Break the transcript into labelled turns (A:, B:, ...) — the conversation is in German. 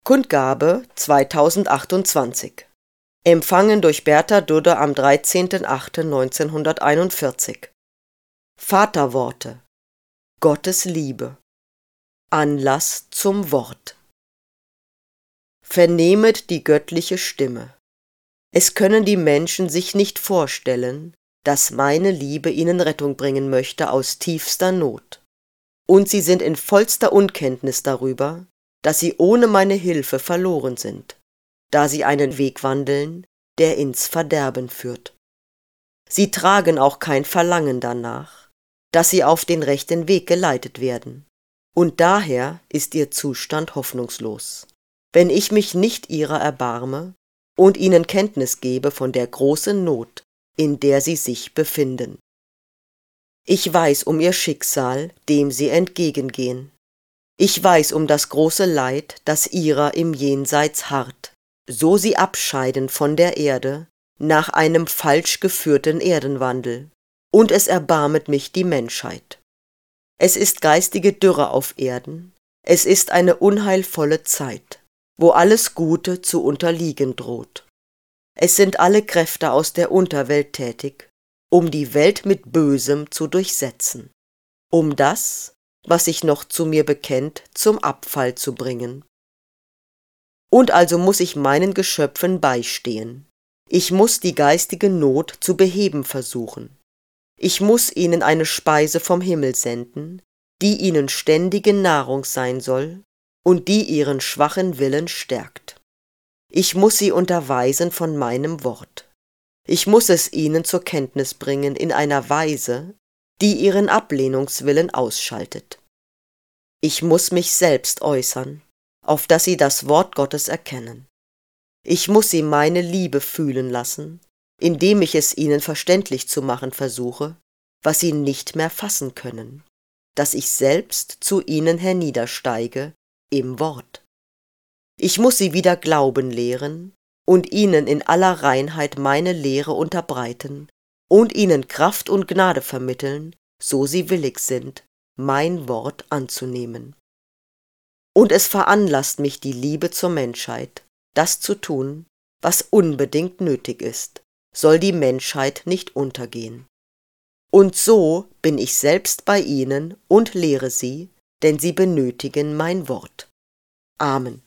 A: Kundgabe 2028. Empfangen durch Bertha Dudde am 13.08.1941. Vaterworte. Gottes Liebe. Anlass zum Wort. Vernehmet die göttliche Stimme. Es können die Menschen sich nicht vorstellen, dass meine Liebe ihnen Rettung bringen möchte aus tiefster Not. Und sie sind in vollster Unkenntnis darüber, dass sie ohne meine Hilfe verloren sind, da sie einen Weg wandeln, der ins Verderben führt. Sie tragen auch kein Verlangen danach, dass sie auf den rechten Weg geleitet werden, und daher ist ihr Zustand hoffnungslos, wenn ich mich nicht ihrer erbarme und ihnen Kenntnis gebe von der großen Not, in der sie sich befinden. Ich weiß um ihr Schicksal, dem sie entgegengehen. Ich weiß um das große Leid, das ihrer im Jenseits harrt, so sie abscheiden von der Erde nach einem falsch geführten Erdenwandel, und es erbarmet mich die Menschheit. Es ist geistige Dürre auf Erden, es ist eine unheilvolle Zeit, wo alles Gute zu unterliegen droht. Es sind alle Kräfte aus der Unterwelt tätig, um die Welt mit Bösem zu durchsetzen, um das, was sich noch zu mir bekennt, zum Abfall zu bringen. Und also muss ich meinen Geschöpfen beistehen. Ich muss die geistige Not zu beheben versuchen. Ich muss ihnen eine Speise vom Himmel senden, die ihnen ständige Nahrung sein soll und die ihren schwachen Willen stärkt. Ich muss sie unterweisen von meinem Wort. Ich muss es ihnen zur Kenntnis bringen in einer Weise, die ihren Ablehnungswillen ausschaltet. Ich muss mich selbst äußern, auf dass sie das Wort Gottes erkennen. Ich muss sie meine Liebe fühlen lassen, indem ich es ihnen verständlich zu machen versuche, was sie nicht mehr fassen können, dass ich selbst zu ihnen herniedersteige im Wort. Ich muss sie wieder Glauben lehren und ihnen in aller Reinheit meine Lehre unterbreiten und ihnen Kraft und Gnade vermitteln, so sie willig sind, mein Wort anzunehmen. Und es veranlasst mich die Liebe zur Menschheit, das zu tun, was unbedingt nötig ist, soll die Menschheit nicht untergehen. Und so bin ich selbst bei ihnen und lehre sie, denn sie benötigen mein Wort. Amen.